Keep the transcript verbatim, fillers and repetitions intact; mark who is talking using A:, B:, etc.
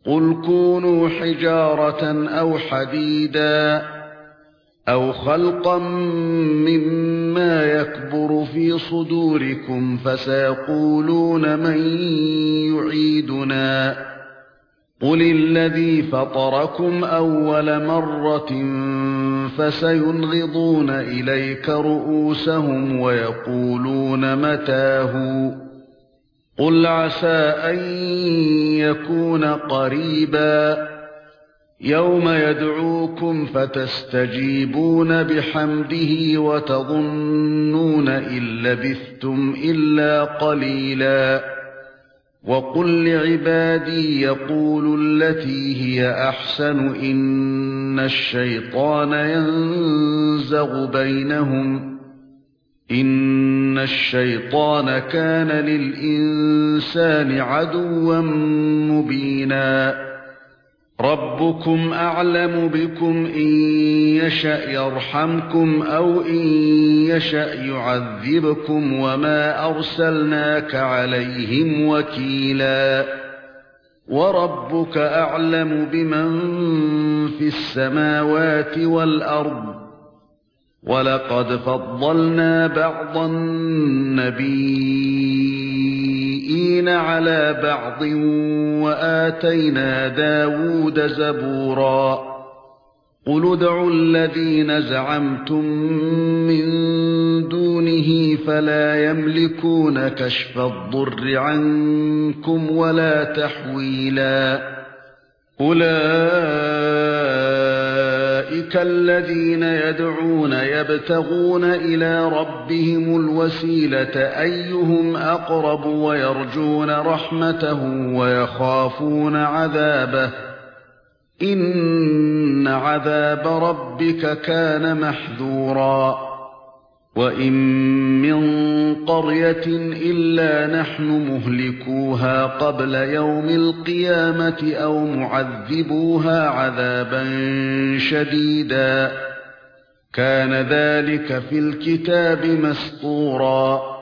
A: قُلْ كُونُوا حِجَارَةً أَوْ حَدِيدًا أَوْ خَلْقًا مِّمَّا يَكْبُرُ فِي صُدُورِكُمْ فَسَيَقُولُونَ مَن يُعِيدُنَا قُلِ الَّذِي فَطَرَكُمْ أَوَّلَ مَرَّةٍ فَسَيُنْغِضُونَ إِلَيْكَ رُءُوسَهُمْ وَيَقُولُونَ مَتَىٰ هُوَ قُلْ عَسَىٰ أَن يَكُونَ قَرِيبًا يَوْمَ يَدْعُوكُمْ فَتَسْتَجِيبُونَ بِحَمْدِهِ وَتَظُنُّونَ إِن لَّبِثْتُمْ إِلَّا قَلِيلًا وَقُل لِّعِبَادِي يَقُولُوا الَّتِي هِيَ أَحْسَنُ إِنَّ الشَّيْطَانَ يَنزَغُ بَيْنَهُمْ إِنَّ الشَّيْطَانَ كَانَ لِلْإِنسَانِ عَدُوًّا مُّبِينًا رَبُّكُمْ أَعْلَمُ بِكُمْ إِن يَشَأْ يَرْحَمْكُمْ أَوْ إِن يَشَأْ يُعَذِّبْكُمْ وَمَا أَرْسَلْنَاكَ عَلَيْهِمْ وَكِيلًا وَرَبُّكَ أَعْلَمُ بِمَن فِي السَّمَاوَاتِ وَالْأَرْضِ وَلَقَدْ فَضَّلْنَا بَعْضَ النَّبِيِّينَ عَلَى بَعْضٍ وَآتَيْنَا دَاوُودَ زَبُورًا قُلِ ادْعُوا الَّذِينَ زَعَمْتُم مِّن دُونِهِ فَلَا يَمْلِكُونَ كَشْفَ الضُّرِّ عَنكُمْ وَلَا تَحْوِيلًا أُولَئِكَ الَّذِينَ يَدْعُونَ يَبْتَغُونَ إِلَى رَبِّهِمُ الْوَسِيلَةَ أَيُّهُمْ أَقْرَبُ وَيَرْجُونَ رَحْمَتَهُ وَيَخَافُونَ عَذَابَهُ إِنَّ عَذَابَ رَبِّكَ كَانَ مَحْذُورًا وَإِن مِّن قَرْيَةٍ إِلَّا نَحْنُ مُهْلِكُوهَا قَبْلَ يَوْمِ الْقِيَامَةِ أَوْ مُعَذِّبُوهَا عَذَابًا شَدِيدًا كَانَ ذَلِكَ فِي الْكِتَابِ مَسْطُورًا